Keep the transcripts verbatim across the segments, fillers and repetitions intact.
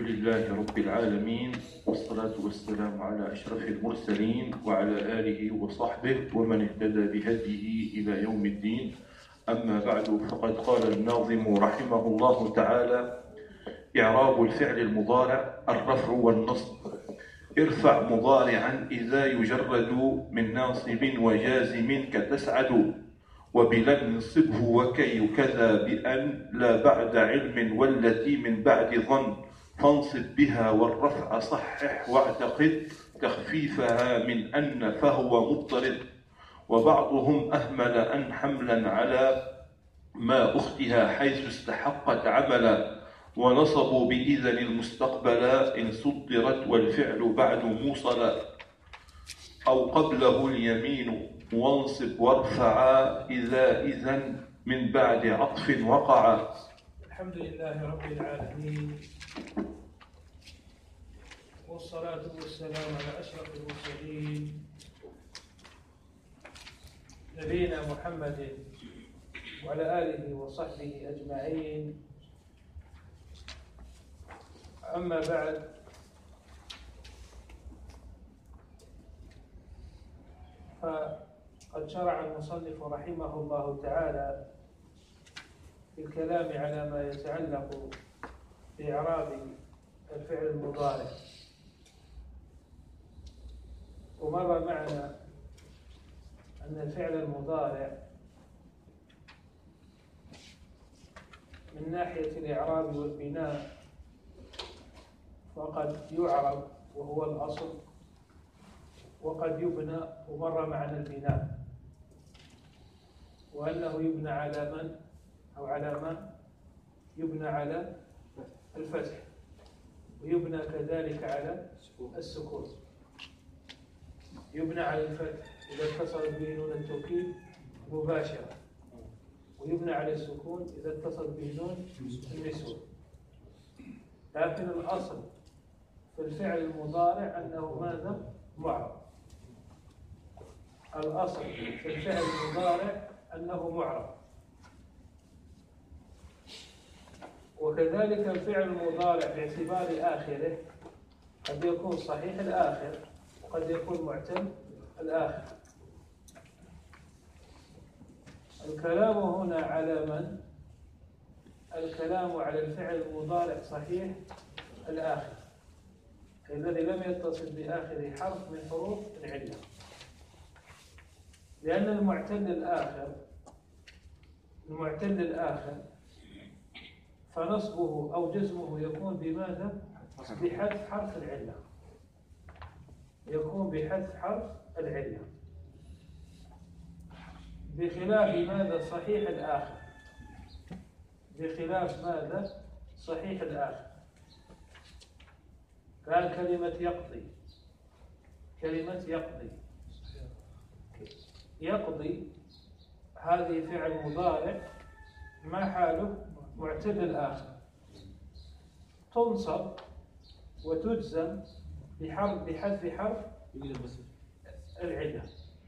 لله رب العالمين، والصلاة والسلام على أشرف المرسلين وعلى آله وصحبه ومن اهتدى بهديه إلى يوم الدين. أما بعد، فقد قال الناظم رحمه الله تعالى: إعراب الفعل المضارع الرفع والنصب. ارفع مضارعا إذا يجرد من ناصب وجازم كتسعد، وبلن انصبه وكي كذا بأن لا بعد علم والتي من بعد ظن، فانصب بها والرفع صحح واعتقد تخفيفها من أن فهو مضطرد. وبعضهم أهمل أن حملا على ما أختها حيث استحقت عملا، ونصبوا بإذن المستقبلا إن صدرت والفعل بعد موصلا، أو قبله اليمين وانصب وارفعا إذا إذن من بعد عطف وقعا. الحمد لله رب العالمين، والصلاة والسلام على أشرف المرسلين نبينا محمد وعلى آله وصحبه أجمعين. أما بعد، فقد شرع المصنف رحمه الله تعالى في الكلام على ما يتعلق بإعراب الفعل المضارع. ومر معنا أن الفعل المضارع من ناحية الإعراب والبناء فقد يعرب وهو الأصل، وقد يبنى، ومر معنا البناء وأنه يبنى على من أو على ما يبنى على الفتح، ويبنى كذلك على السكون. يبنى على الفتح إذا اتصلت به نون التوكيد مباشرة، ويبنى على السكون إذا اتصلت به نون النسوة. لكن الأصل في الفعل المضارع أنه ماذا؟ معرب. الأصل في الفعل المضارع أنه معرب. وكذلك الفعل المضارع باعتبار آخره قد يكون صحيح الآخر وقد يكون معتل الآخر. الكلام هنا على من؟ الكلام على الفعل المضارع صحيح الآخر، الذي لم يتصل بآخره حرف من حروف العلة. لأن المعتل الآخر المعتل الآخر فنصبه أو جزمه يكون بماذا؟ بحذف حرف العلة. يكون بحذف حرف العلة، بخلاف ماذا؟ صحيح الآخر. بخلاف ماذا؟ صحيح الآخر. قال كلمة يقضي. كلمة يقضي يقضي هذه فعل مضارع ما حاله؟ معتل الآخر، تنصب وتجزم بحرف بحذف حرف العلة.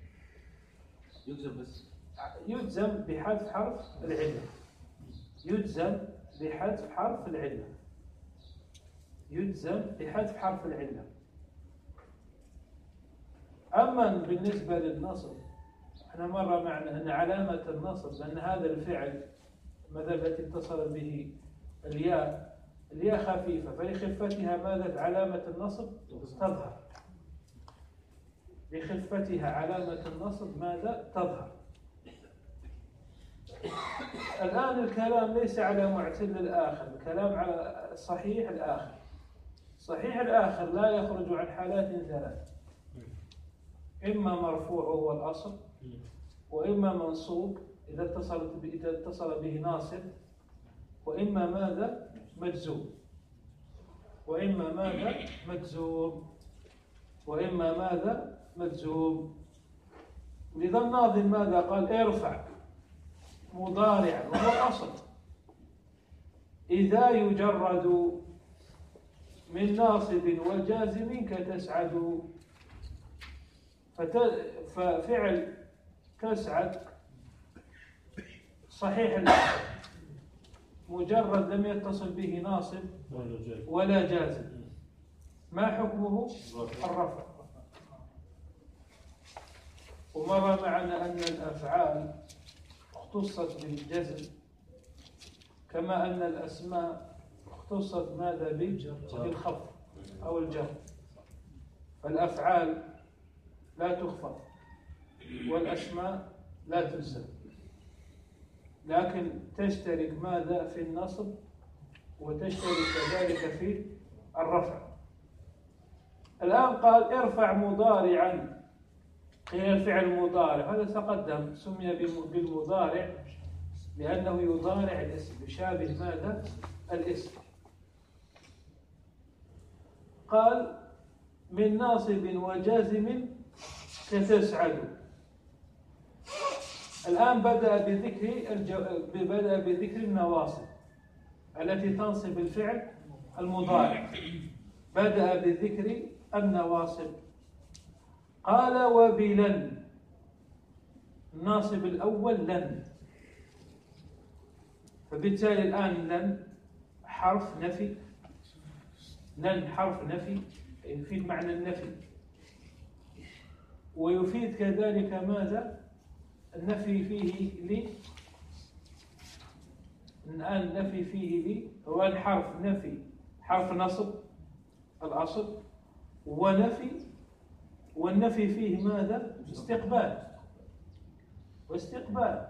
يجزم بس يجزم بحذف حرف العلة. يجزم بحذف حرف العلة. يجزم بحذف حرف العلة. أما بالنسبة للنصب، احنا مر معنا أن علامة النصب أن هذا الفعل ماذا التي اتصل به الياء الياء خفيفة، فلخفتها ماذا علامة النصب تظهر. لخفتها علامة النصب ماذا تظهر. الآن الكلام ليس على معتل الآخر، الكلام على صحيح الآخر. صحيح الآخر لا يخرج عن حالات ثلاث: إما مرفوع وهو الأصل، وإما منصوب إذا اتصل إذا اتصل به ناصب، وإما ماذا؟ مجزوم. وإما ماذا؟ مجزوم. وإما ماذا؟ مجزوم. لذا الناظم ماذا قال؟ ارفع مضارعا وهو الأصل إذا يجرد من ناصب وجازم كتسعد. ففعل تسعد صحيح الآخر، مجرد لم يتصل به ناصب ولا جازم، ما حكمه؟ الرفع. ومر معنا أن الأفعال اختصت بالجزم كما أن الأسماء اختصت ماذا؟ بالخفض أو الجر. فالأفعال لا تخفض والأسماء لا تجزم، لكن تشترك ماذا؟ في النصب، وتشترك كذلك في الرفع. الآن قال ارفع مضارعا، قيل الفعل المضارع هذا تقدم سمي بالمضارع لأنه يضارع الاسم، يشابه ماذا؟ الاسم. قال من ناصب وجازم كتسعد. الآن بدأ بذكر الجو... بدأ بذكر النواصب التي تنصب الفعل المضارع، بدأ بذكر النواصب. قال وبلن، الناصب الأول لن، فبالتالي الآن لن حرف نفي، لن حرف نفي يفيد معنى النفي، ويفيد كذلك ماذا؟ النفي فيه لي. الآن النفي فيه لي هو الحرف نفي، حرف نصب الأصل، ونفي، والنفي فيه ماذا؟ استقبال واستقبال،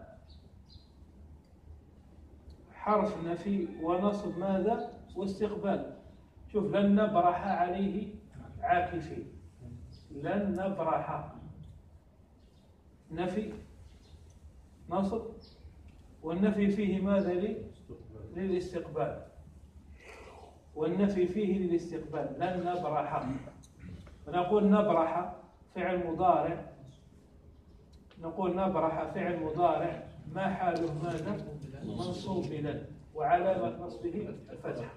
حرف نفي ونصب ماذا؟ واستقبال. شوف لن نبرح عليه عاكفين، لن نبرح نفي نصب، والنفي فيه ماذا؟ لي للاستقبال، والنفي فيه للاستقبال. لن نبرح، فنقول نبرح فعل مضارع، نقول نبرح فعل مضارع ما حاله ماذا؟ منصوب بلن، وعلامة نصبه الفتح.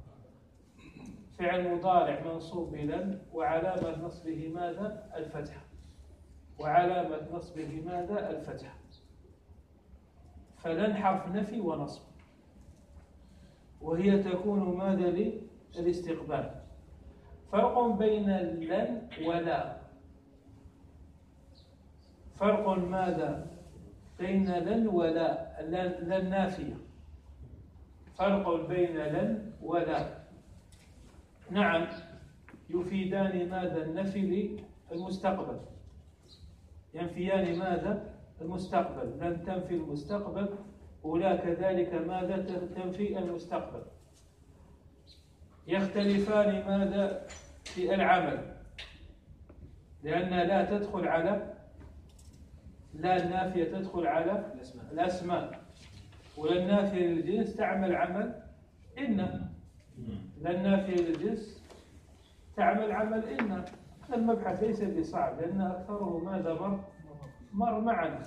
فعل مضارع منصوب بلن وعلامة نصبه ماذا؟ الفتح، وعلامة نصبه ماذا؟ الفتح. فلن حرف نفي ونصب، وهي تكون ماذا؟ للاستقبال. فرق بين لن ولا، فرق ماذا؟ بين لن ولا. لن, لن نافية، فرق بين لن ولا. نعم يفيدان ماذا؟ النفي للمستقبل، ينفيان ماذا؟ المستقبل. لن تنفي المستقبل، ولا كذلك ماذا؟ تنفي المستقبل. يختلفان ماذا؟ في العمل، لأن لا تدخل على لا النافية تدخل على الأسماء، ولا النافية للجنس تعمل عمل إن، لا النافية للجنس تعمل عمل إن. المبحث ليس بصعب لأن أكثره ماذا؟ مر مر معنا.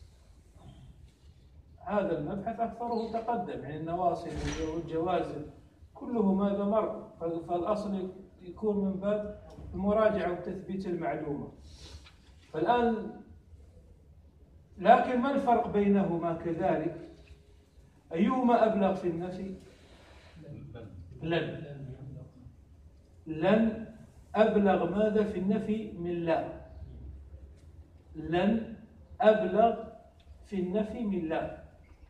هذا المبحث أكثره تقدم، يعني النواصب والجوازم كله ماذا؟ مر. فالأصل يكون من باب المراجعة وتثبيت المعلومة. فالآن لكن ما الفرق بينهما كذلك؟ أيهما أبلغ في النفي؟ لن. لن أبلغ ماذا في النفي من لا، لن أبلغ في النفي من لا.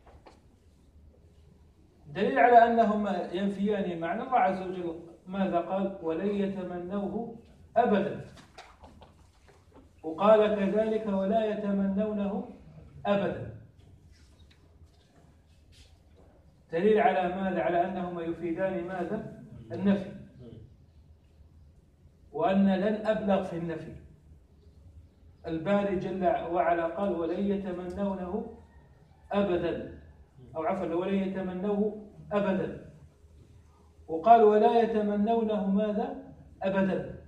دليل على أنهما ينفيان معنى الله عز وجل ماذا قال؟ ولن يتمنوه أبدا، وقال كذلك ولا يتمنونه أبدا. دليل على ماذا؟ على أنهما يفيدان ماذا؟ النفي، وأن لن أبلغ في النفي. الباري جل وعلا قال ولن يتمنونه أبدا، أو عفوا ولن يتمنوه أبدا، وقال ولا يتمنونه ماذا؟ أبدا.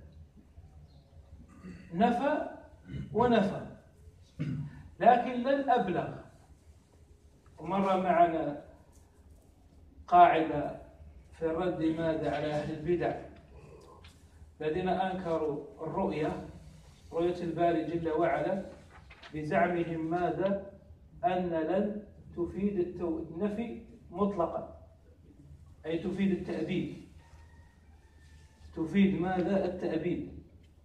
نفى ونفى، لكن لن أبلغ. ومر معنا قاعدة في الرد ماذا؟ على أهل البدع الذين أنكروا الرؤية، رؤية الباري جل وعلا، بزعمهم ماذا؟ أن لن تفيد النفي مطلقا، أي تفيد التأبيد، تفيد ماذا؟ التأبيد.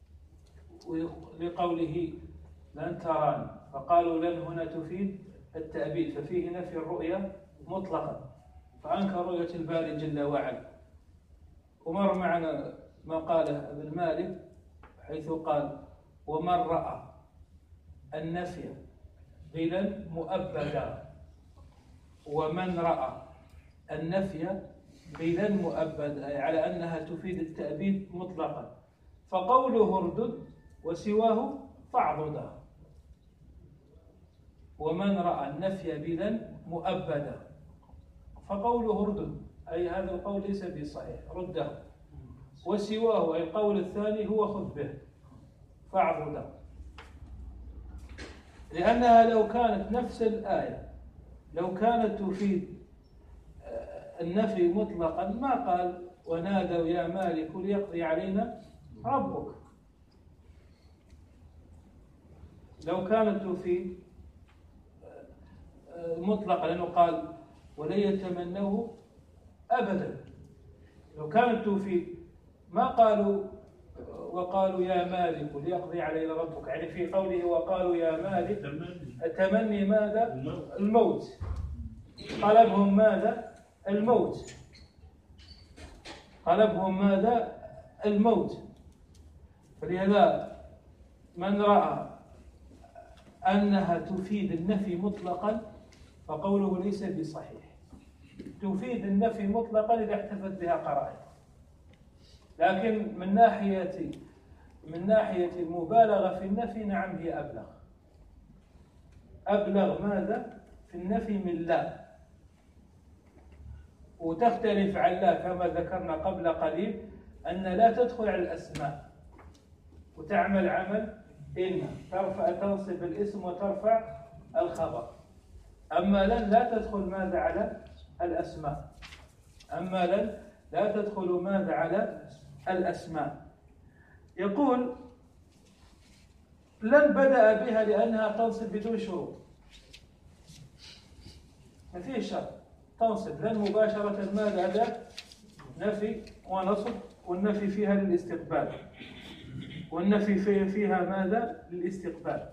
لقوله لن تراني، فقالوا لن هنا تفيد التأبيد، ففيه نفي الرؤية مطلقا، فأنكر رؤية الباري جل وعلا. ومر معنا ما قاله ابن مالك حيث قال ومن رأى النفي قيلا مؤبدا، ومن رأى النفي قيلا مؤبدا، أي على أنها تفيد التأبيد مطلقا. فقوله اردد وسواه فاعضدا، ومن رأى النفي قيلا مؤبدا، فقوله اردد أي هذا القول ليس بصحيح رده، وسواه أي القول الثاني هو خذ به فاعضدا، لأنها لو كانت نفس الآية لو كانت تفيد النفي مطلقا ما قال ونادوا يا مالك ليقضي علينا ربك. لو كانت تفيد مطلقا لأنه قال ولن يتمنوه أبدا، لو كانت تفيد ما قالوا وقالوا يا مالك ليقضي علينا ربك، يعني في قوله وقالوا يا مالك تمني ماذا؟ الموت، طلبهم ماذا؟ الموت، طلبهم ماذا؟ الموت. فلهذا من رأى أنها تفيد النفي مطلقا فقوله ليس بصحيح. تفيد النفي مطلقا إذا احتفت بها قرائن، لكن من ناحية من ناحية المبالغة في النفي نعم هي أبلغ، أبلغ ماذا؟ في النفي من لا، وتختلف عن لا كما ذكرنا قبل قليل أن لا تدخل على الأسماء وتعمل عمل إن ترفع تنصب الاسم وترفع الخبر، أما لن لا تدخل ماذا على الأسماء، أما لن لا تدخل ماذا على الأسماء. يقول لن بدأ بها لأنها تنصب بدون شروط، ما فيه شرط، تنصب لن مباشرة ماذا هذا؟ نفي ونصب، والنفي فيها للاستقبال، والنفي فيها ماذا؟ للاستقبال.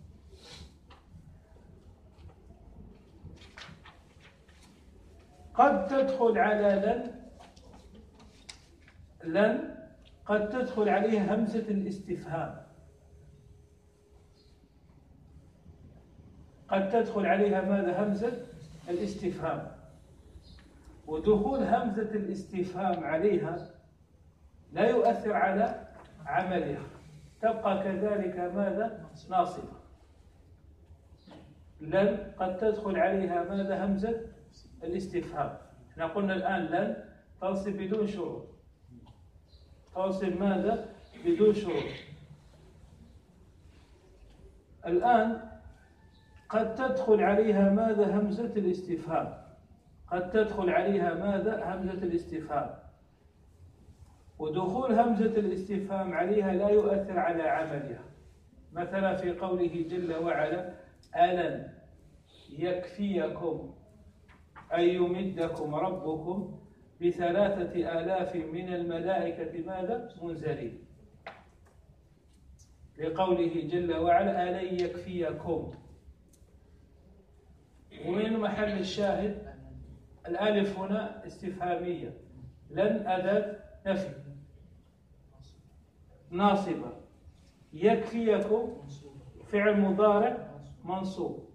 قد تدخل على لن لن قد تدخل عليها همزة الاستفهام، قد تدخل عليها ماذا؟ همزة الاستفهام، ودخول همزة الاستفهام عليها لا يؤثر على عملها، تبقى كذلك ماذا؟ ناصبة. لن قد تدخل عليها ماذا؟ همزة الاستفهام. احنا قلنا الآن لن تنصب بدون شروط، تنصب ماذا؟ بدون شروط. الآن قد تدخل عليها ماذا؟ همزة الاستفهام، قد تدخل عليها ماذا؟ همزة الاستفهام، ودخول همزة الاستفهام عليها لا يؤثر على عملها. مثلا في قوله جل وعلا ألن يكفيكم أن يمدكم ربكم بثلاثة آلاف من الملائكة ماذا؟ منزلين، لقوله جل وعلا ألن يكفيكم. ومن محل الشاهد الألف هنا استفهامية، لن أداة نفي ناصبة، يكفيكم فعل مضارع منصوب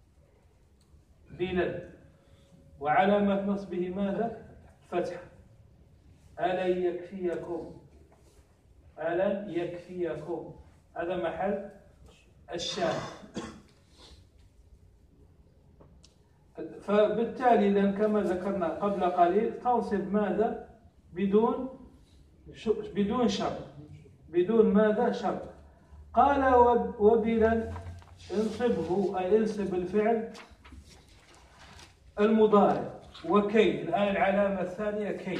بلن، وعلامة نصبه ماذا؟ فتح. ألن يكفيكم، ألن يكفيكم، هذا محل الشاهد. فبالتالي لن كما ذكرنا قبل قليل تنصب ماذا؟ بدون بدون شرط، بدون ماذا؟ شرط. قال وبلن انصبه أي انصب الفعل المضارع. وكي الآن العلامة الثانية كي،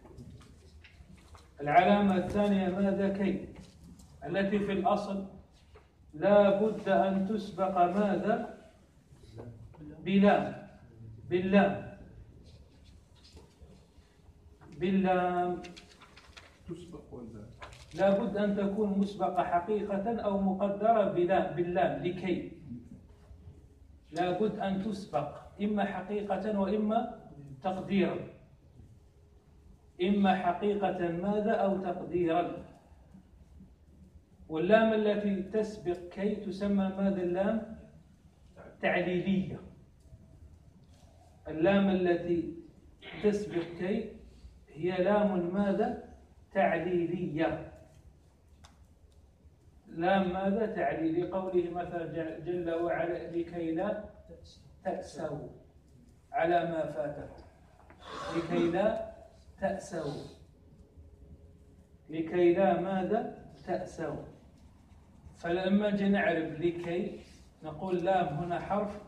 العلامة الثانية ماذا؟ كي، التي في الأصل لا بد أن تسبق ماذا؟ بلام، باللام. باللام تسبق ولا لابد أن تكون مسبقة حقيقة أو مقدرة بلا باللام لكي، لابد أن تسبق إما حقيقة وإما تقديرا، إما حقيقة ماذا أو تقديرا. واللام التي تسبق كي تسمى ماذا؟ اللام تعليلية. اللام التي تسبق كي هي لام ماذا؟ تعليلية. لام ماذا؟ تعليلي. قوله مثلا جل وعلا لكي لا تأسوا على ما فاتكم، لكي لا تأسوا، لكي لا ماذا؟ تأسوا. فلما جي نعرف لكي نقول لام هنا حرف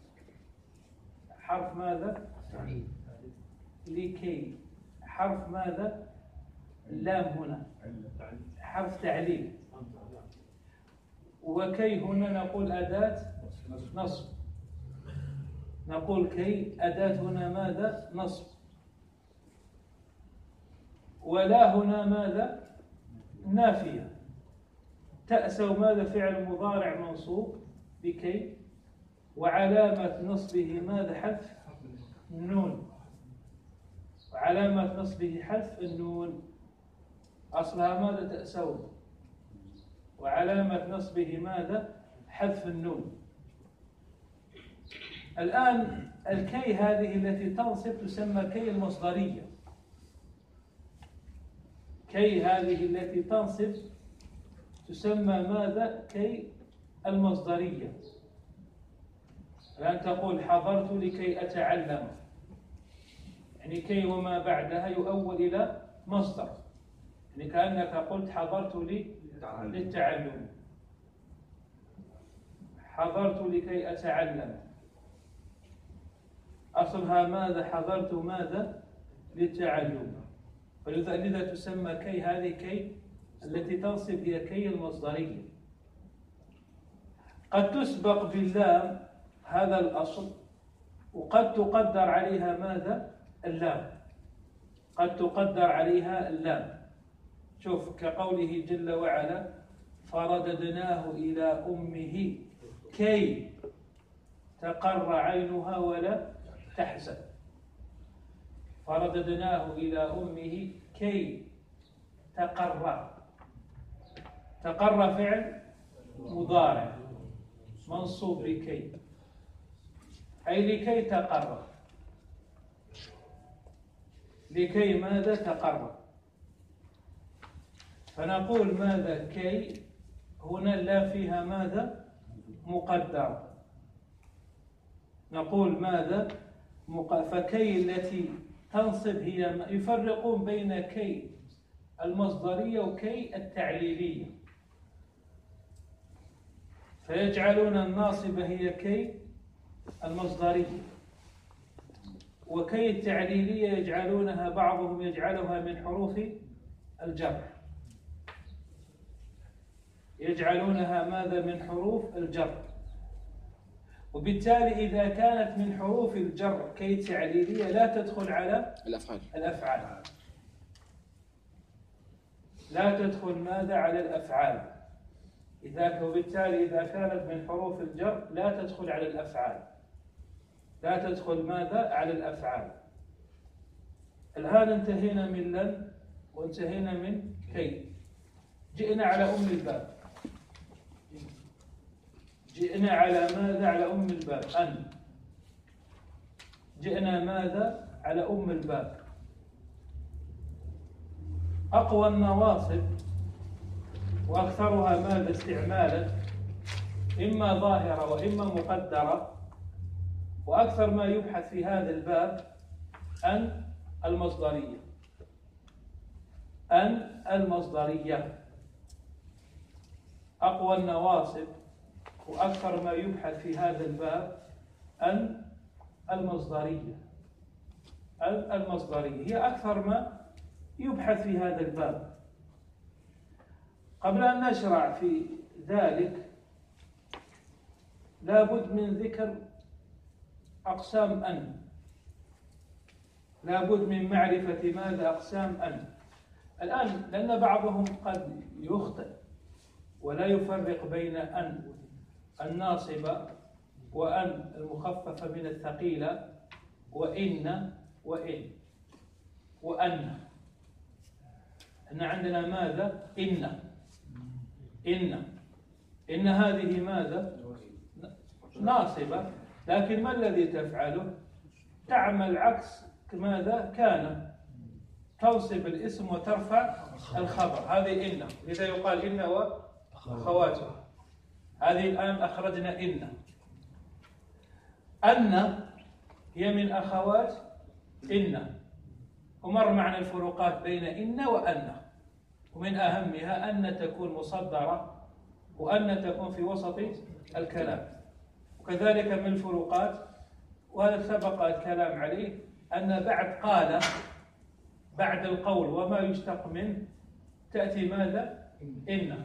حرف ماذا؟ لكي حرف ماذا؟ اللام هنا حرف تعليل. وكي هنا نقول أداة نصب، نقول كي أداة هنا ماذا؟ نصب. ولا هنا ماذا؟ نافية. تأسوا ماذا؟ فعل مضارع منصوب بكي، وعلامة نصبه ماذا؟ حذف النون. وعلامة نصبه حذف النون، أصلها ماذا؟ تأسون، وعلامة نصبه ماذا؟ حذف النون. الآن الكي هذه التي تنصب تسمى كي المصدرية. كي هذه التي تنصب تسمى ماذا؟ كي المصدرية. الآن تقول حضرت لكي أتعلم، يعني كي وما بعدها يؤول إلى مصدر، يعني كأنك قلت حضرت لي للتعلم، حضرت لكي أتعلم. أصلها ماذا؟ حضرت ماذا؟ للتعلم. فلذا تسمى كي هذه كي التي تنصب هي كي المصدرية. قد تسبق باللام، هذا الأصل، وقد تقدر عليها ماذا؟ اللام. قد تقدر عليها اللام. شوف كقوله جل وعلا فرددناه إلى أمه كي تقر عينها ولا تحزن. فرددناه إلى أمه كي تقر. تقر فعل مضارع منصوب بكي، أي لكي تقر. لكي ماذا؟ تقر. فنقول ماذا؟ كي هنا لا فيها ماذا؟ مقدر. نقول ماذا؟ فكي التي تنصب هي، يفرقون بين كي المصدرية وكي التعليلية، فيجعلون الناصبة هي كي المصدرية، وكي التعليلية يجعلونها بعضهم يجعلها من حروف الجر، يجعلونها ماذا؟ من حروف الجر. وبالتالي إذا كانت من حروف الجر كي تعليلية لا تدخل على الأفعال الأفعال لا تدخل ماذا؟ على الأفعال. إذا وبالتالي إذا كانت من حروف الجر لا تدخل على الأفعال، لا تدخل ماذا؟ على الأفعال. الآن انتهينا من لن وانتهينا من كي. جئنا على أم الباب. جئنا على ماذا؟ على أم الباب. أن. جئنا ماذا؟ على أم الباب. أقوى النواصب وأكثرها ماذا؟ استعمالا، إما ظاهرة وإما مقدرة. وأكثر ما يبحث في هذا الباب أن المصدرية. أن المصدرية أقوى النواصب، وأكثر ما يبحث في هذا الباب أن المصدرية. أن المصدرية هي أكثر ما يبحث في هذا الباب. قبل أن نشرع في ذلك لابد من ذكر أقسام أن. لابد من معرفة ماذا أقسام أن. الآن لأن بعضهم قد يخطئ ولا يفرق بين أن الناصبة وأن المخففة من الثقيلة وإن وإن وأن. أن عندنا ماذا؟ إن إن إن هذه ماذا؟ ناصبة، لكن ما الذي تفعله؟ تعمل عكس ماذا؟ كان، تنصب الاسم وترفع الخبر. هذه إن، لذا يقال إن وأخواتها. هذه الآن أخرجنا إن. أن هي من أخوات إن، ومر معنا الفروقات بين إن وأن، ومن أهمها أن تكون مصدرة وأن تكون في وسط الكلام. وكذلك من الفروقات، وهذا سبق الكلام عليه، أن بعد قال، بعد القول وما يشتق منه، تأتي ماذا؟ إن.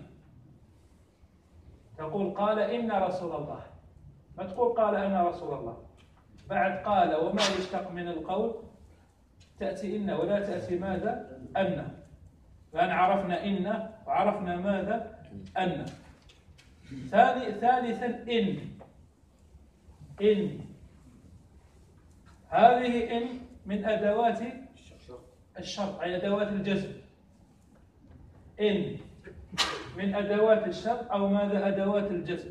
تقول قال إن رسول الله، ما تقول قال أنا رسول الله. بعد قال وما يشتق من القول تأتي إن، ولا تأتي ماذا؟ أن. فأن عرفنا إن وعرفنا ماذا؟ أن. ثاني ثالثا إن. إن هذه إن من أدوات الشرط، أي أدوات الجزم. إن من أدوات الشرط أو ماذا؟ أدوات الجزم.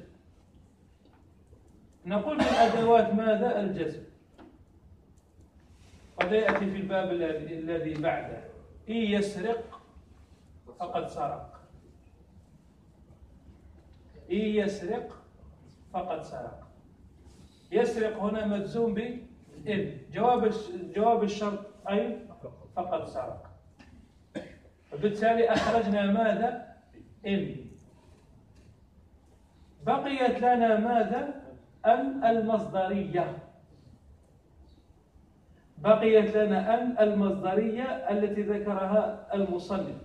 نقول من أدوات ماذا؟ الجزم. قد يأتي في الباب الذي بعده إن يسرق فقد سرق. إن يسرق فقد سرق. يسرق هنا مجزوم بإن، جواب جواب الشرط أي فقد سرق. وبالتالي أخرجنا ماذا؟ إن. بقيت لنا ماذا؟ أن المصدرية. بقيت لنا أن المصدرية التي ذكرها المصنف،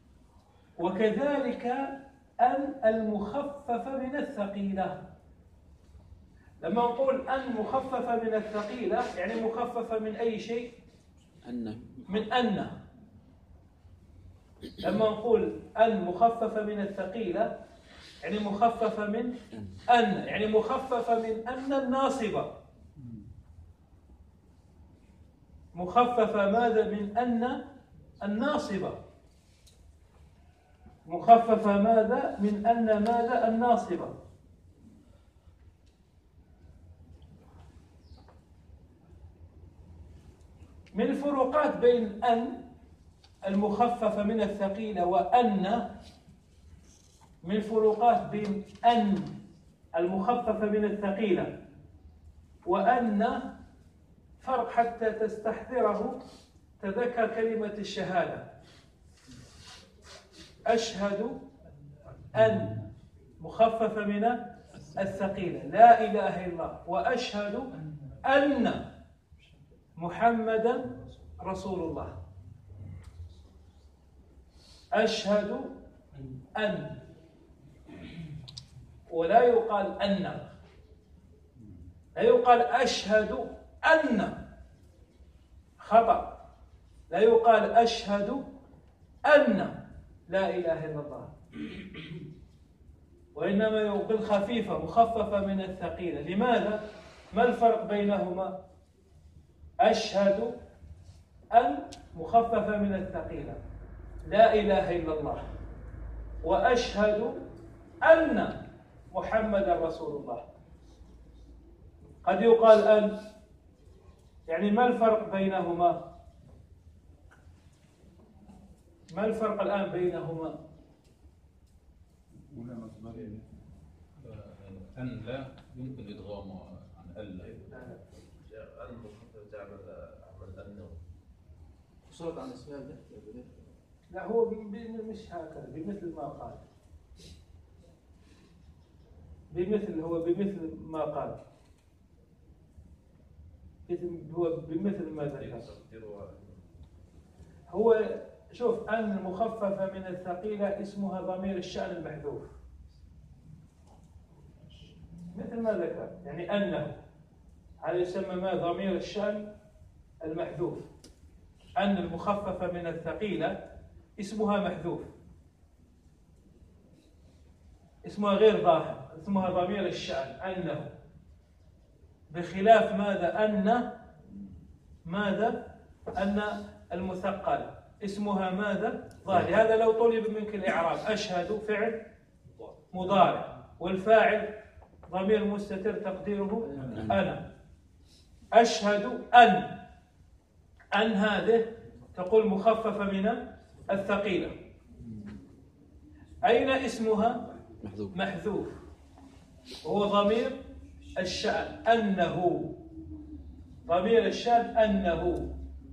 وكذلك أن المخففة من الثقيلة. لما نقول أن مخففة من الثقيلة يعني مخففة من أي شيء؟ أن. من أن. لما نقول أن مخففة من الثقيلة يعني مخففة من أن، يعني مخففة من أن الناصبة. مخففة ماذا؟ من أن الناصبة. مخففة ماذا؟ من أن ماذا؟ الناصبة. من الفروقات بين أن المخففة من الثقيلة وأن، من الفروقات بين أن المخففة من الثقيلة وأن فرق حتى تستحضره. تذكر كلمة الشهادة، أشهد أن مخففة من الثقيلة لا إله إلا الله، وأشهد أن محمدا رسول الله. أشهد أن، ولا يقال أن، لا يقال أشهد أن، خطأ. لا يقال أشهد أن لا إله إلا الله، وإنما يقال خفيفة مخففة من الثقيلة. لماذا؟ ما الفرق بينهما؟ أشهد أن مخففة من الثقيلة لا إله إلا الله، وأشهد أن محمد رسول الله. قد يقال أن، يعني ما الفرق بينهما؟ ما الفرق الآن بينهما؟ أن لا يمكن إدغامه عن ألا. أن مخفف تعمل عمل أنه صورت عن اسمها ده. لا، هو مش هكذا، بمثل ما قال، بمثل هو بمثل ما قال، هو بمثل ما ذكر. هو شوف، أن مخففة من الثقيلة اسمها ضمير الشأن المحذوف، مثل ما ذكر، يعني أنه هذا يسمى ما ضمير الشأن المحذوف. أن المخففة من الثقيلة اسمها محذوف، اسمها غير ظاهر، اسمها ضمير الشأن أنه، بخلاف ماذا؟ أن ماذا؟ أن المثقلة اسمها ماذا؟ ظاهر. هذا لو طلب منك الإعراب، أشهد فعل مضارع والفاعل ضمير مستتر تقديره أنا. أشهد أن، أن هذه تقول مخففة من الثقيلة. أين اسمها؟ محذوف محذوف، وهو ضمير الشأن أنه، ضمير الشأن أنه.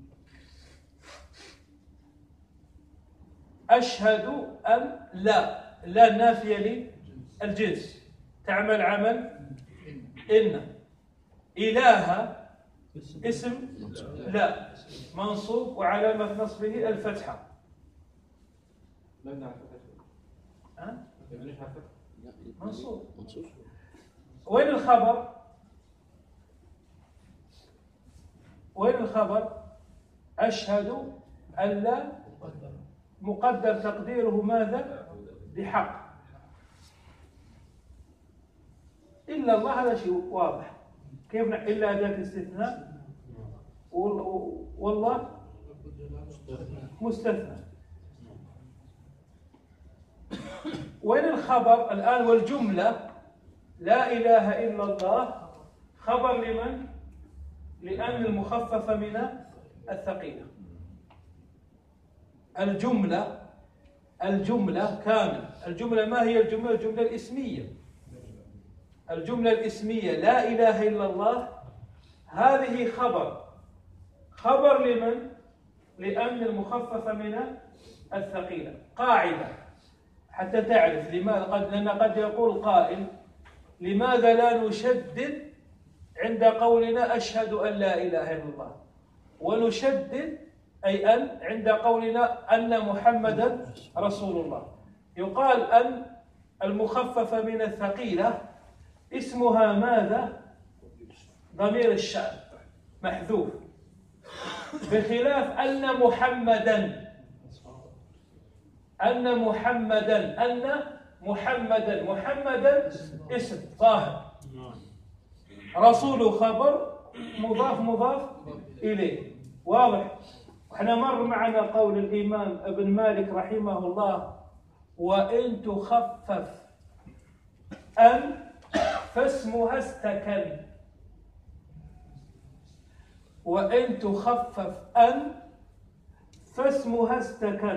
أشهد أن لا، لا نافية للجنس تعمل عمل إن. إله اسم لا منصوب وعلامة نصبه الفتحة. ها؟ منصوب. وين الخبر؟ وين الخبر؟ أشهد أن لا مقدر تقديره ماذا؟ بحق. إلا الله هذا شيء واضح. كيف إلا أداة استثناء والله مستثنى. وين الخبر الآن؟ والجملة لا إله إلا الله خبر لمن؟ لأن المخففة من الثقيلة. الجملة الجملة كامل. الجملة ما هي الجملة؟ الجملة الإسمية. الجملة الإسمية لا إله إلا الله هذه خبر. خبر لمن؟ لأن المخففة من الثقيلة. قاعدة حتى تعرف لماذا قد لأن قد يقول قائل لماذا لا نشدد عند قولنا أشهد أن لا إله إلا الله، ونشدد أي أن عند قولنا أن محمدا رسول الله. يقال أن المخففة من الثقيلة اسمها ماذا؟ ضمير الشأن محذوف، بخلاف أن محمدا، أن محمدا أن محمدا محمدا اسم ظاهر، رسول خبر مضاف مضاف إليه. واضح؟ احنا مر معنا قول الإمام ابن مالك رحمه الله وإن تخفف أن فاسمها استكن. وإن تخفف أن فاسمها استكن.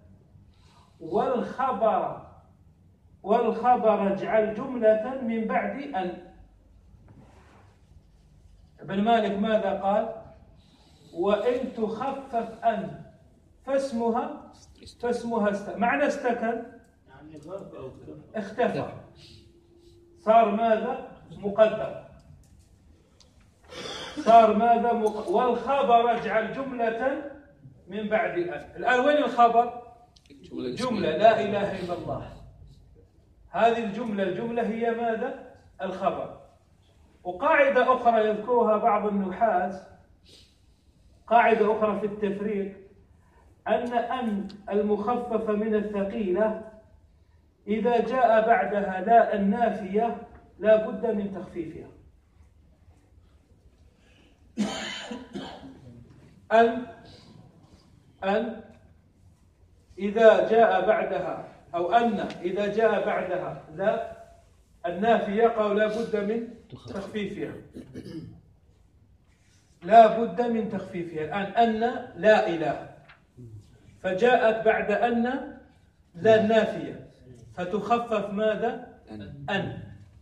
والخبر والخبر اجعل جملة من بعد أن. ابن مالك ماذا قال؟ وإن تخفف أن فاسمها فاسمها استكن. معنى استكن اختفى، صار ماذا؟ مقدر، صار ماذا؟ مق... والخبر اجعل جملة من بعد أن. الآن وين الخبر؟ جملة لا إله إلا الله. هذه الجملة الجملة هي ماذا؟ الخبر. وقاعدة أخرى يذكرها بعض النحاة، قاعدة أخرى في التفريق، أن أن المخففة من الثقيلة إذا جاء بعدها لا النافية لا بد من تخفيفها. أن أن إذا جاء بعدها أو أن إذا جاء بعدها لا النافية قال لا بد من تخفيفها، لا بد من تخفيفها. الآن أن لا إله فجاءت بعد أن لا النافية فتخفف ماذا؟ أن.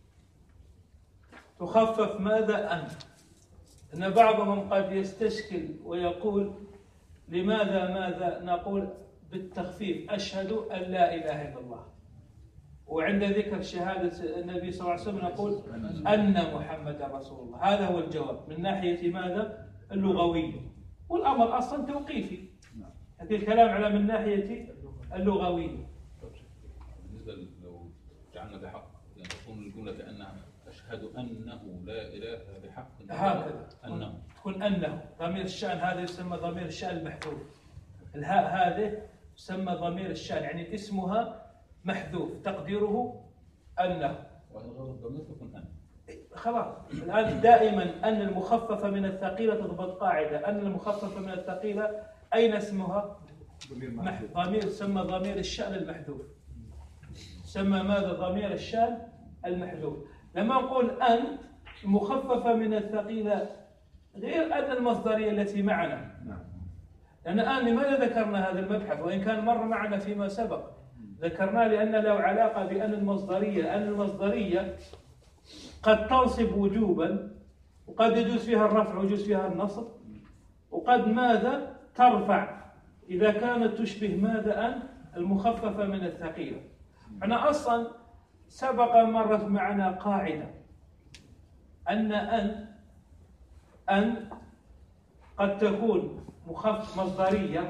تخفف ماذا؟ أن. أن بعضهم قد يستشكل ويقول لماذا ماذا نقول بالتخفيف أشهد أن لا إله إلا الله، وعند ذكر شهادة النبي صلى الله عليه وسلم نقول أن محمد رسول الله. هذا هو الجواب من ناحية ماذا؟ اللغوية، والأمر أصلا توقيفي. هذا الكلام على من ناحية اللغوية. بالنسبة لو جعلنا بحق يعني تكون الجملة كأنها أشهد أنه لا إله بحق هكذا أنه تكون أنه. ضمير الشأن هذا يسمى ضمير الشأن المحذوف. الهاء هذه يسمى ضمير الشأن، يعني اسمها محذوف تقديره أنه. وإلغاء الضمير تكون أن. خلاص الآن دائما أن المخففة من الثقيلة تضبط قاعدة، أن المخففة من الثقيلة أين اسمها؟ ضمير يسمى ضمير الشأن المحذوف. يسمى ماذا؟ ضمير الشأن المحذوف. لما نقول أن مخففة من الثقيلة غير أن المصدرية التي معنا، لأن الآن لماذا ذكرنا هذا المبحث وإن كان مر معنا فيما سبق؟ ذكرناه لأن له علاقة بأن المصدرية، أن المصدرية قد تنصب وجوبا، وقد يجوز فيها الرفع ويجوز فيها النصب، وقد ماذا ترفع إذا كانت تشبه ماذا؟ أن المخففة من الثقيلة. أنا أصلا سبق مرت معنا قاعدة أن أن أن قد تكون مخفف مصدرية،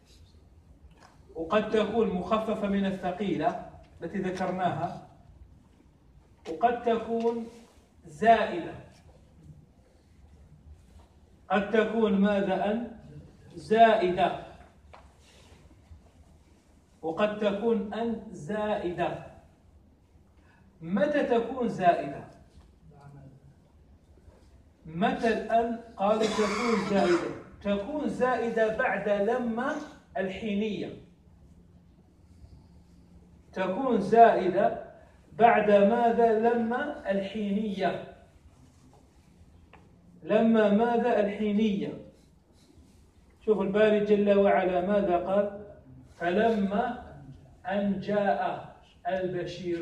وقد تكون مخففة من الثقيلة التي ذكرناها، وقد تكون زائدة. قد تكون ماذا؟ أن زائدة، وقد تكون أن زائدة. متى تكون زائدة؟ متى الأن قالوا تكون زائدة؟ تكون زائدة بعد لما الحينية. تكون زائدة بعد ماذا؟ لما الحينية. لما ماذا؟ الحينية. شوف الباري جل وعلا ماذا قال؟ فلما أن جاء البشير.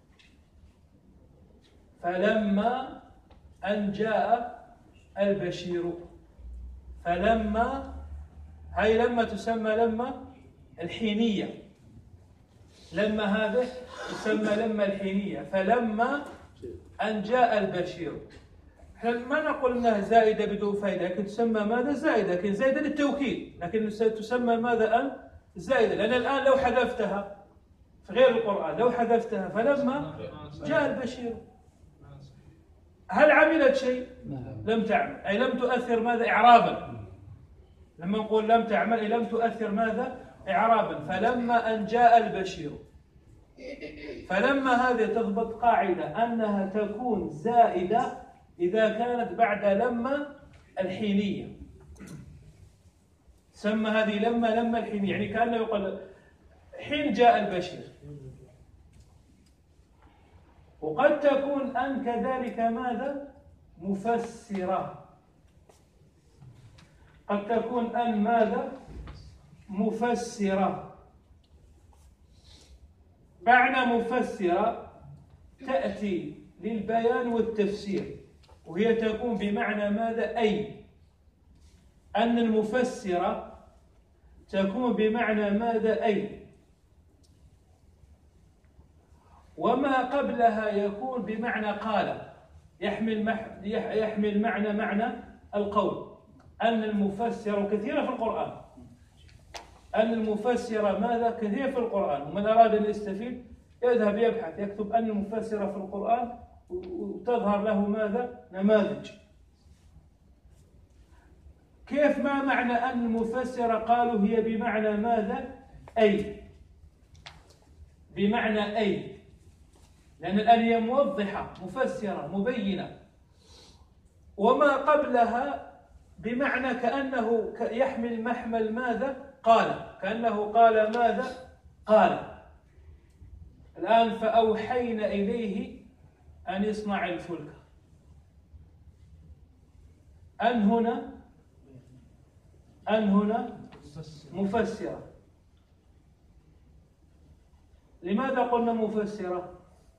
فلما أن جاء البشير. فلما، هاي لما تسمى لما الحينية. لما هذا يسمى لما الحينية. فلما أن جاء البشير. ما نقول أنها زائدة بدون فائدة، لكن تسمى ماذا؟ زائدة، لكن زائدة للتوكيد، لكن تسمى ماذا؟ أن زائدة. لأن الآن لو حذفتها في غير القرآن، لو حذفتها فلما جاء البشير، هل عملت شيء؟ لم تعمل، أي لم تؤثر ماذا؟ إعرابا. لما نقول لم تعمل أي لم تؤثر ماذا؟ إعرابا. فلما أن جاء البشير. فلما هذه تضبط قاعدة أنها تكون زائدة إذا كانت بعد لما الحينية. سمى هذه لما لما الحينية، يعني كأنه يقول حين جاء البشير. وقد تكون أن كذلك ماذا؟ مفسرة. قد تكون أن ماذا؟ مفسرة. معنى مفسرة تأتي للبيان والتفسير، وهي تكون بمعنى ماذا؟ أي. أن المفسرة تكون بمعنى ماذا؟ أي. وما قبلها يكون بمعنى قال، يحمل مح... يحمل معنى معنى القول. أن المفسر كثيرة في القرآن. أن المفسر ماذا؟ كثير في القرآن. ومن أراد أن يستفيد يذهب يبحث، يكتب أن المفسر في القرآن وتظهر له ماذا؟ نماذج. كيف؟ ما معنى أن المفسر؟ قالوا هي بمعنى ماذا؟ أي. بمعنى أي، لأن الآن هي موضحة مفسرة مبينة. وما قبلها بمعنى كأنه يحمل محمل ماذا؟ قال. كأنه قال ماذا؟ قال. الآن فأوحينا إليه أن يصنع الفلك. أن هنا أن هنا مفسرة. لماذا قلنا مفسرة؟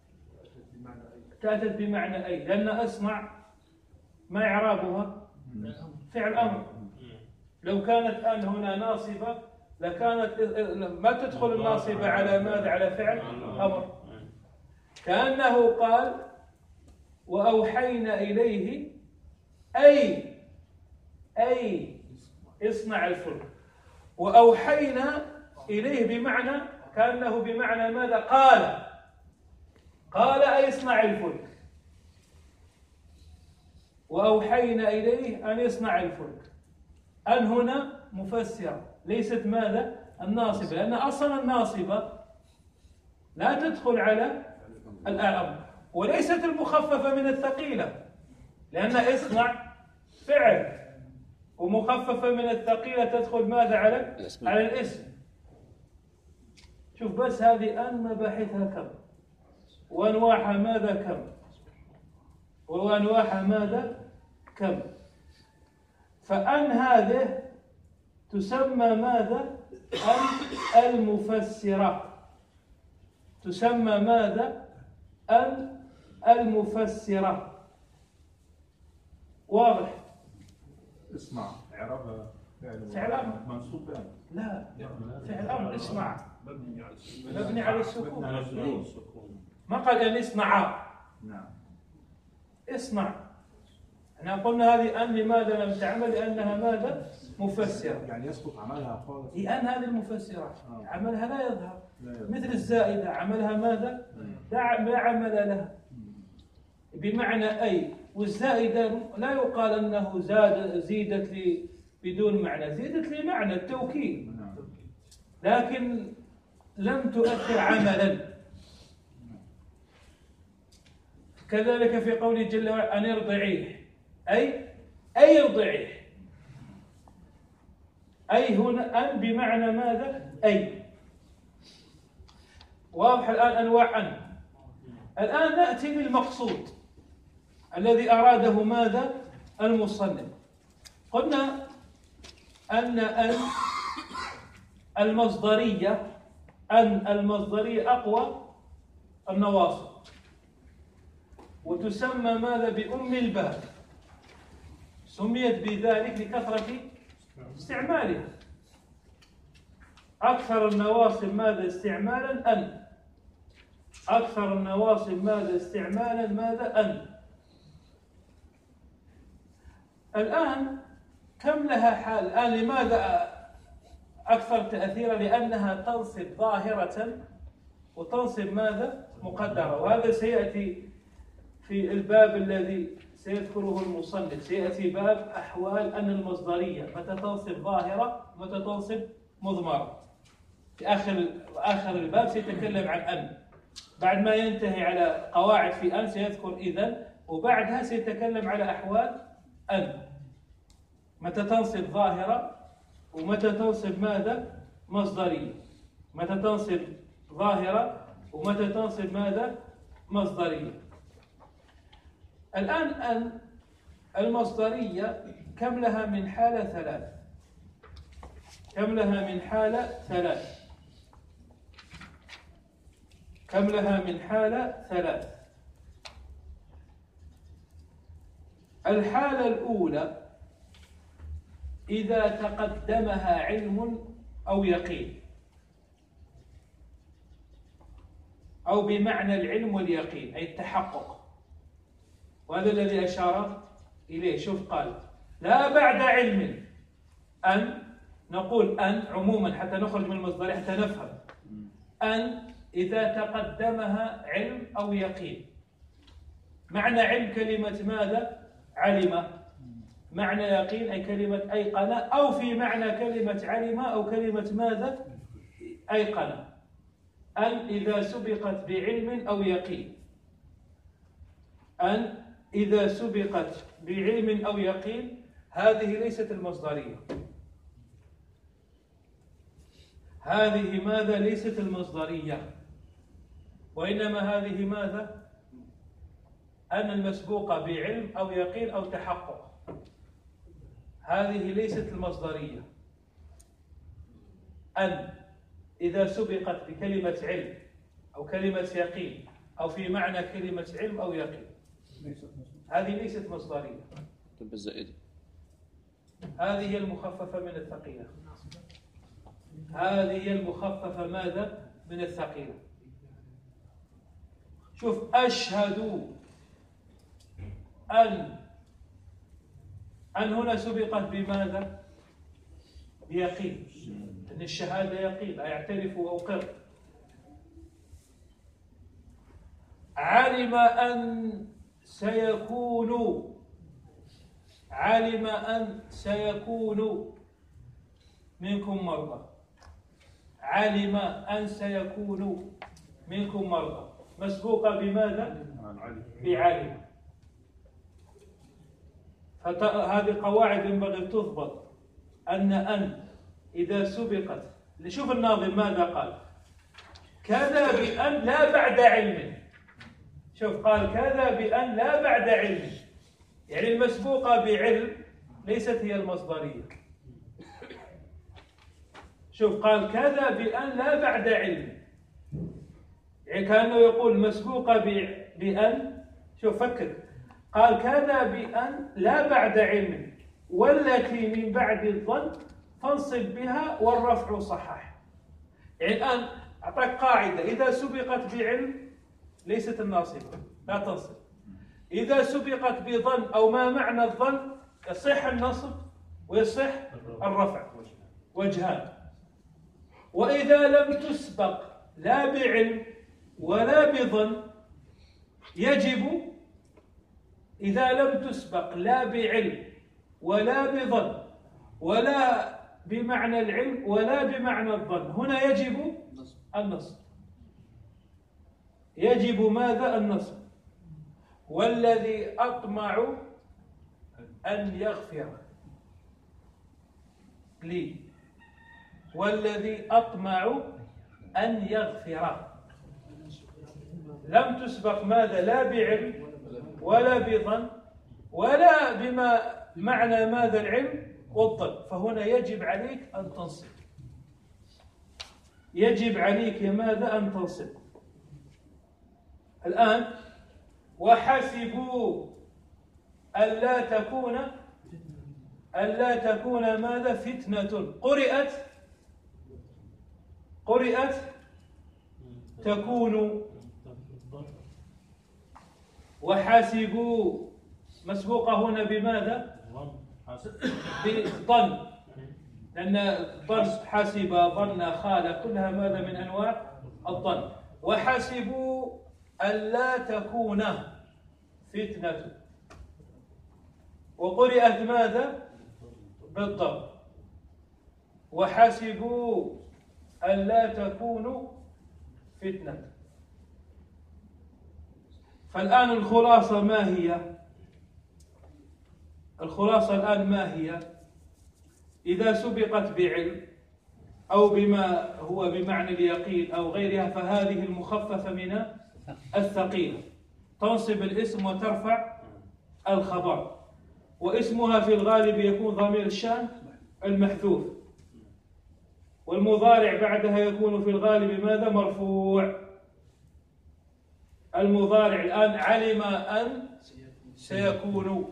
تأتت بمعنى أي، لأن أصنع ما إعرابها؟ فعل أمر. لو كانت أن هنا ناصبة لكانت ما تدخل الناصبة على ماذا؟ على فعل أمر. كأنه قال وأوحينا إليه أي أي اصنع الفلك. وأوحينا إليه بمعنى كأنه بمعنى ماذا؟ قال. قال أي اصنع الفلك. وأوحينا إليه أن يصنع الفلك. أن هنا مفسرة ليست ماذا؟ الناصبة، لأن أصلا الناصبة لا تدخل على الأمر، وليست المخففة من الثقيلة، لأن اصنع فعل، ومخففة من الثقيلة تدخل ماذا على على الاسم. شوف بس هذه أن مباحثها كم، وأنواعها ماذا كم، وأنواعها ماذا كم. فأن هذه تسمى ماذا؟ أن المفسرة، تسمى ماذا؟ أن المفسرة. واضح؟ اسمع اعرابها فعل فعل أمر منصوب بان. لا، فعل أمر اسمع مبني على السكون. مبني على السكون. مبني على السكون. ما قال أن اصنع، نعم اصنع. احنا قلنا هذه أن لماذا لم تعمل؟ لأنها ماذا؟ مفسرة. يعني يسقط عملها خالص. هي أن هذه المفسرة آه. عملها لا يظهر، لا يظهر. مثل الزائدة عملها ماذا؟ لا لا عمل لها، بمعنى أي. والزائدة لا يقال أنه زاد زيدت لي بدون معنى، زيدت لي معنى التوكيد، نعم. لكن لم تؤثر عملا. كذلك في قوله جل وعلا أن ارضعيه، أي أي ارضعيه، أي هنا أن بمعنى ماذا؟ أي. واضح الآن أنواع أن. الآن نأتي للمقصود الذي أراده ماذا؟ المصنف. قلنا أن أن المصدرية أن المصدرية أقوى النواصب، وتسمى ماذا؟ بأم الباب. سميت بذلك لكثرة استعمالها. أكثر النواصب ماذا استعمالا؟ أن. أكثر النواصب ماذا استعمالا؟ ماذا؟ أن. الآن كم لها حال؟ الآن لماذا أكثر تأثيرا؟ لأنها تنصب ظاهرة وتنصب ماذا؟ مقدرة. وهذا سيأتي في الباب الذي سيذكره المصنف، سيأتي باب أحوال أن المصدرية، متى تنصب ظاهرة ومتى تنصب مضمرة. في آخر آخر الباب سيتكلم عن أن، بعد ما ينتهي على قواعد في أن سيذكر إذن، وبعدها سيتكلم على أحوال أن، متى تنصب ظاهرة ومتى تنصب ماذا؟ مصدرية. متى تنصب ظاهرة ومتى تنصب ماذا؟ مصدرية. الآن أن المصدرية كم لها من حالة؟ ثلاث. كم لها من حالة؟ ثلاث. كم لها من حالة؟ ثلاث. الحالة الأولى إذا تقدمها علم أو يقين، أو بمعنى العلم واليقين أي التحقق، وهذا الذي أشار إليه. شوف قال لا بعد علم أن، نقول أن عموما حتى نخرج من المصدر حتى نفهم. أن إذا تقدمها علم أو يقين. معنى علم كلمة ماذا؟ علم. معنى يقين أي كلمة أيقن، أو في معنى كلمة علم أو كلمة ماذا؟ أيقن. أن إذا سبقت بعلم أو يقين. أن إذا سبقت بعلم أو يقين هذه ليست المصدرية. هذه ماذا؟ ليست المصدرية، وإنما هذه ماذا؟ أن المسبوقة بعلم أو يقين أو تحقق. هذه ليست المصدرية. أن إذا سبقت بكلمة علم أو كلمة يقين أو في معنى كلمة علم أو يقين هذه ليست مصدرية. طب الزائدة هذه هي المخففة من الثقيلة. هذه هي المخففة ماذا؟ من الثقيلة. شوف أشهد أن، أن هنا سبقت بماذا؟ بيقين، أن الشهادة يقين أيعترف وأقر. علم أن سيكون علم أن سيكون منكم مرضى. علم أن سيكون منكم مرضى مسبوقة بماذا؟ بعلم. هذه قواعد ينبغي تضبط، أن أن إذا سبقت، نشوف الناظم ماذا قال، كذا بأن لا بعد علم. شوف قال كذا بأن لا بعد علم، يعني المسبوقة بعلم ليست هي المصدرية. شوف قال كذا بأن لا بعد علم، يعني كأنه يقول مسبوقة بأن. شوف فكر، قال كذا بأن لا بعد علم والتي من بعد الظن فانصب بها والرفع صحح. يعني الآن أعطاك قاعدة، إذا سبقت بعلم ليست الناصبة لا تنصب، إذا سبقت بظن أو ما معنى الظن يصح النصب ويصح الرفع، وجهان. وإذا لم تسبق لا بعلم ولا بظن يجب، إذا لم تسبق لا بعلم ولا بظن ولا بمعنى العلم ولا بمعنى الظن، هنا يجب النصب. يجب ماذا؟ النصب. والذي أطمع أن يغفر لي، والذي أطمع أن يغفر، لم تسبق ماذا؟ لا بعلم ولا بظن ولا بما معنى ماذا؟ العلم والظن، فهنا يجب عليك أن تنصب. يجب عليك ماذا؟ أن تنصب. الآن وحسبوا ألا تكون ألا تكون ماذا؟ فتنة. قرئت قرئت تكون. وحاسبوا مسبوقة هنا بماذا؟ بالظن، لأن الظن حسب ظن خال كلها ماذا؟ من أنواع الظن. وحاسبوا ألا تكون فتنة، وقرئت ماذا؟ بالضم. وحاسبوا ألا تكون فتنة. فالآن الخلاصة ما هي؟ الخلاصة الآن ما هي؟ إذا سبقت بعلم أو بما هو بمعنى اليقين أو غيرها فهذه المخففة من الثقيلة، تنصب الاسم وترفع الخبر، واسمها في الغالب يكون ضمير الشأن المحذوف، والمضارع بعدها يكون في الغالب ماذا؟ مرفوع. المضارع الآن علم أن سيكون.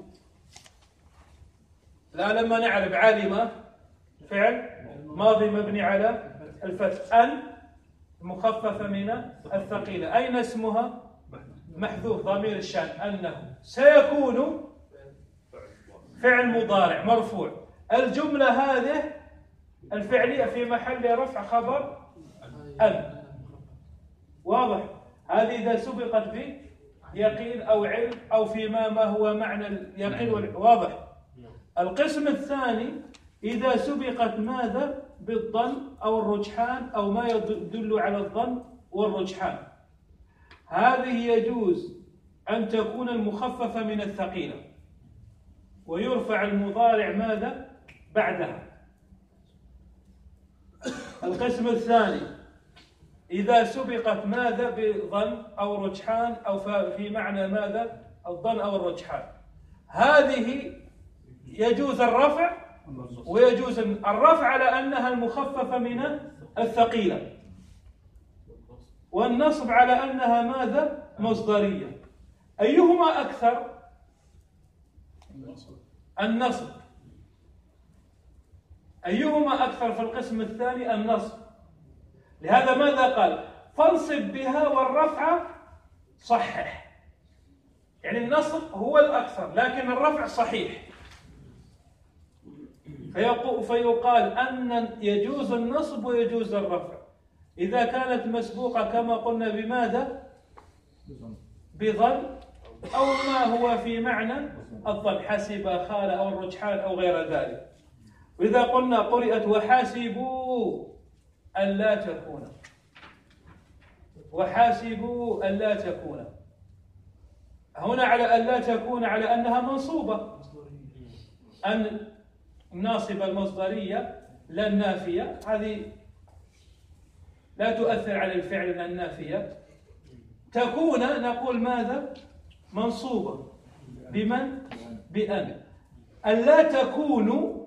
لا، لما نعرف علم فعل ماضي مبني على الفتح، أن مخففة من الثقيلة، أين اسمها؟ محذوف ضمير الشأن أنه. سيكون فعل مضارع مرفوع. الجملة هذه الفعلية في محل رفع خبر أن. واضح؟ هذه إذا سبقت بيقين أو علم أو فيما ما هو معنى اليقين. واضح؟ القسم الثاني إذا سبقت ماذا؟ بالظن أو الرجحان أو ما يدل على الظن والرجحان، هذه يجوز أن تكون المخففة من الثقيلة ويرفع المضارع ماذا؟ بعدها. القسم الثاني إذا سبقت ماذا؟ بظن أو رجحان أو في معنى ماذا؟ الظن أو الرجحان، هذه يجوز الرفع ويجوز الرفع على أنها المخففة من الثقيلة، والنصب على أنها ماذا؟ مصدرية. أيهما أكثر؟ النصب. أيهما أكثر في القسم الثاني؟ النصب. لهذا ماذا قال؟ فانصب بها والرفع صحح، يعني النصب هو الأكثر لكن الرفع صحيح. فيقال أن يجوز النصب ويجوز الرفع إذا كانت مسبوقة كما قلنا بماذا؟ بظن أو ما هو في معنى الظن، حسب، خال أو الرجحان أو غير ذلك. وإذا قلنا قرئت وحاسبوا ألا تكون، وحاسبوا ألا تكون، هنا على ألا تكون على أنها منصوبة، أن الناصبة المصدرية لا النافية، هذه لا تؤثر على الفعل النافية. تكون نقول ماذا؟ منصوبة بمن؟ بأن. ألا تكون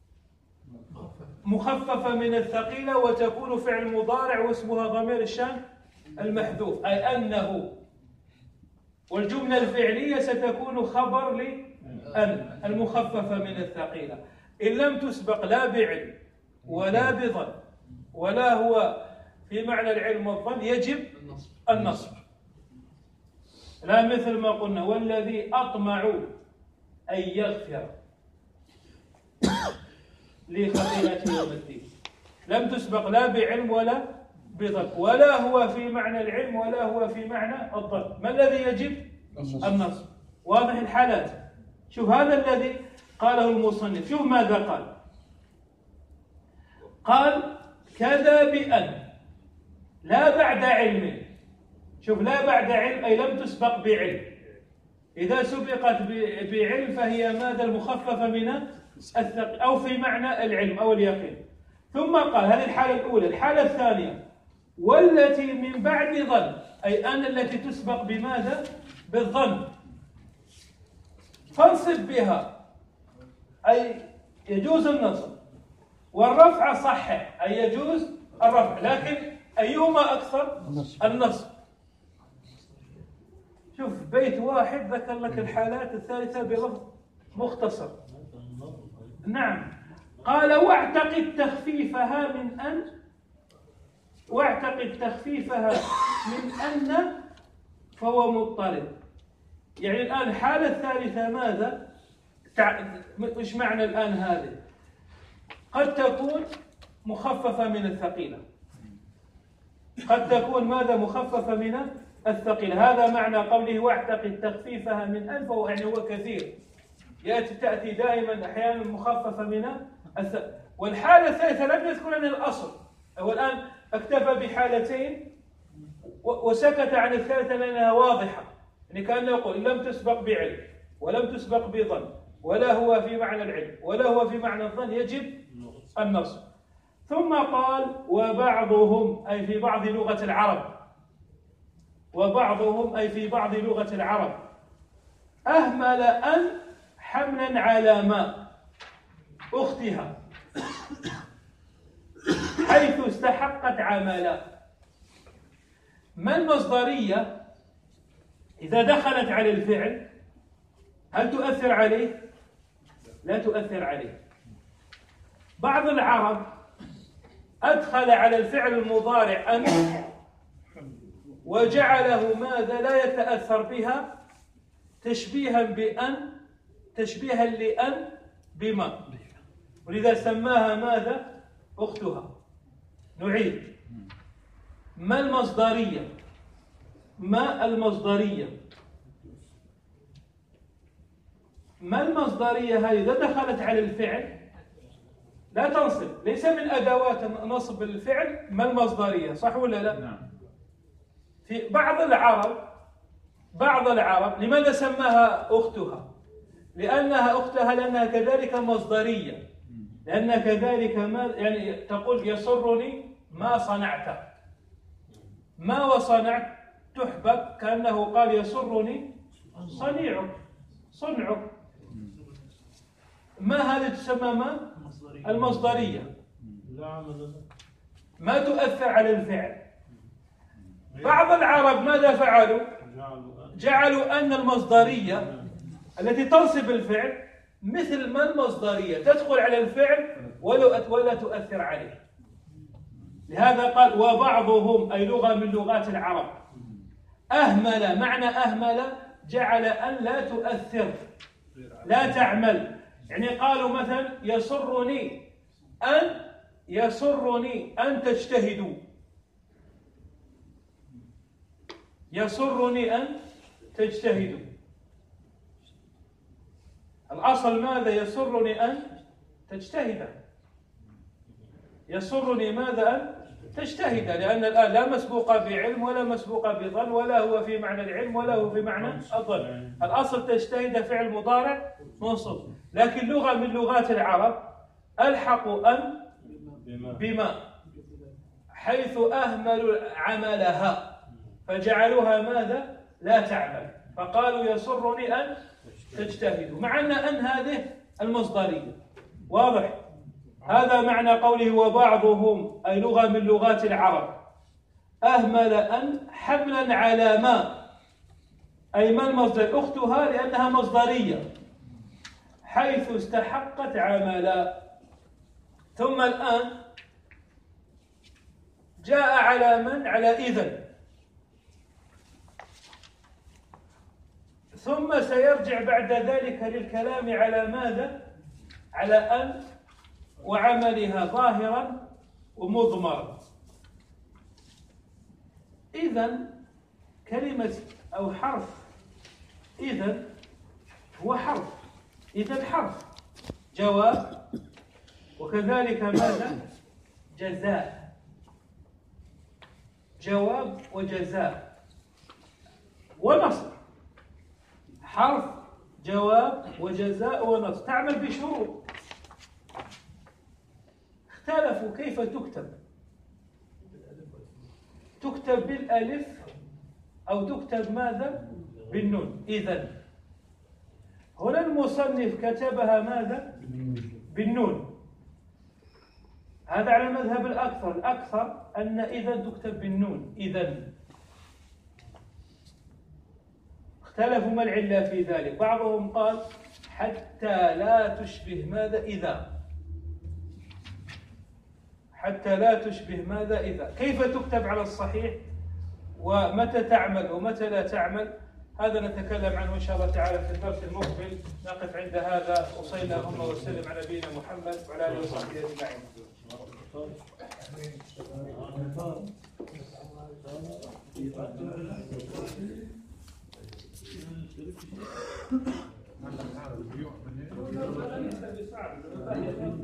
مخففة من الثقيلة، وتكون فعل مضارع واسمها ضمير الشان المحذوف، أي أنه، والجملة الفعلية ستكون خبر لأن المخففة من الثقيلة، إن لم تسبق لا بعلم ولا بظن ولا هو في معنى العلم والظن يجب النصب. لا مثل ما قلنا والذي أطمع أن يغفر لي خطيئتي يوم الدين، لم تسبق لا بعلم ولا بظن، ولا هو في معنى العلم ولا هو في معنى الظن. ما الذي يجب؟ النصب. واضح الحالات. شوف هذا الذي قاله المصنف، شوف ماذا قال. قال كذا بأن لا بعد علم. شوف لا بعد علم أي لم تسبق بعلم، إذا سبقت بعلم فهي ماذا؟ المخففة من الثقل، أو في معنى العلم أو اليقين. ثم قال هذه الحالة الأولى. الحالة الثانية والتي من بعد ظن، أي أن التي تسبق بماذا؟ بالظن، فانصب بها، أي يجوز النصب، والرفع صحح، أي يجوز الرفع، لكن أيهما أكثر؟ النصب. شوف بيت واحد ذكر لك الحالات الثالثة بلفظ مختصر. نعم. قال واعتقد تخفيفها من أن، واعتقد تخفيفها من أن فهو مضطرد. يعني الآن الحالة الثالثة ماذا؟ إيش معنى الآن هذه؟ قد تكون مخففة من الثقيلة، قد تكون ماذا؟ مخففة من الثقيلة. هذا معنى قوله واعتقد تخفيفها من أن، فهو يعني هو كثير، يأتي تأتي دائما أحيانا مخففة من الثقيلة. والحالة الثالثة لم يذكر عن الأصل، هو الآن اكتفى بحالتين وسكت عن الثالثة لأنها واضحة، يعني كأنه يقول إن لم تسبق بعلم ولم تسبق بظن ولا هو في معنى العلم ولا هو في معنى الظن يجب النصب. ثم قال وبعضهم أي في بعض لغة العرب، وبعضهم أي في بعض لغة العرب أهمل أن حملا على ما أختها حيث استحقت عملا. ما المصدرية إذا دخلت على الفعل هل تؤثر عليه؟ لا تؤثر عليه. بعض العرب أدخل على الفعل المضارع أن وجعله ماذا؟ لا يتأثر بها، تشبيها بأن، تشبيها لأن بما، ولذا سماها ماذا؟ أختها. نعيد. ما المصدرية؟ ما المصدرية؟ ما المصدرية هذه إذا دخلت على الفعل لا تنصب، ليس من أدوات نصب الفعل ما المصدرية، صح ولا لا؟ نعم. في بعض العرب، بعض العرب لماذا سماها أختها؟ لأنها أختها لأنها كذلك مصدرية، لأنها كذلك ما يعني تقول يسرني ما صنعت، ما وصنعت تحبب، كأنه قال يسرني صنيعك، صنعك. ما هذه تسمى ما؟ المصدرية، ما تؤثر على الفعل. بعض العرب ماذا فعلوا؟ جعلوا أن المصدرية التي تنصب الفعل مثل ما المصدرية تدخل على الفعل ولا تؤثر عليه. لهذا قال وبعضهم أي لغة من لغات العرب أهمل، معنى أهمل جعل أن لا تؤثر، لا تعمل. يعني قالوا مثلا يسرني أن، يسرني أن تجتهدوا، يسرني أن تجتهدوا. الأصل ماذا؟ يسرني أن تجتهد. يسرني ماذا؟ أن تجتهد، لأن الآن لا مسبوقة بعلم ولا مسبوقة بظن، ولا هو في معنى العلم ولا هو في معنى الظن. الأصل تجتهد فعل مضارع منصوب، لكن لغة من لغات العرب ألحقوا أن بما حيث أهملوا عملها فجعلوها ماذا؟ لا تعمل، فقالوا يسرني أن تجتهدوا، مع أن أن هذه المصدرية. واضح؟ هذا معنى قوله وبعضهم، أي لغة من لغات العرب، أهمل أن حملا على ما، أي ما المصدر؟ أختها لأنها مصدرية حيث استحقت عملا. ثم الآن جاء على من؟ على إذن، ثم سيرجع بعد ذلك للكلام على ماذا؟ على أن وعملها ظاهرا ومضمرا. إذن كلمة أو حرف إذن هو حرف، إذن حرف جواب، وكذلك ماذا؟ جزاء، جواب وجزاء ونصر. حرف جواب وجزاء ونصر تعمل بشروط، اختلفوا كيف تكتب، تكتب بالألف أو تكتب ماذا؟ بالنون. إذن هنا المصنف كتبها ماذا؟ بالنون، هذا على مذهب الأكثر. الأكثر أن إذن تكتب بالنون. إذن اختلفوا ما العلة في ذلك. بعضهم قال حتى لا تشبه ماذا؟ إذا، حتى لا تشبه ماذا؟ إذا. كيف تكتب على الصحيح ومتى تعمل ومتى لا تعمل؟ هذا نتكلم عنه إن شاء الله تعالى في الدرس المقبل. نقف عند هذا، وصلى اللهم وسلم على نبينا محمد وعلى آله وصحبه أجمعين.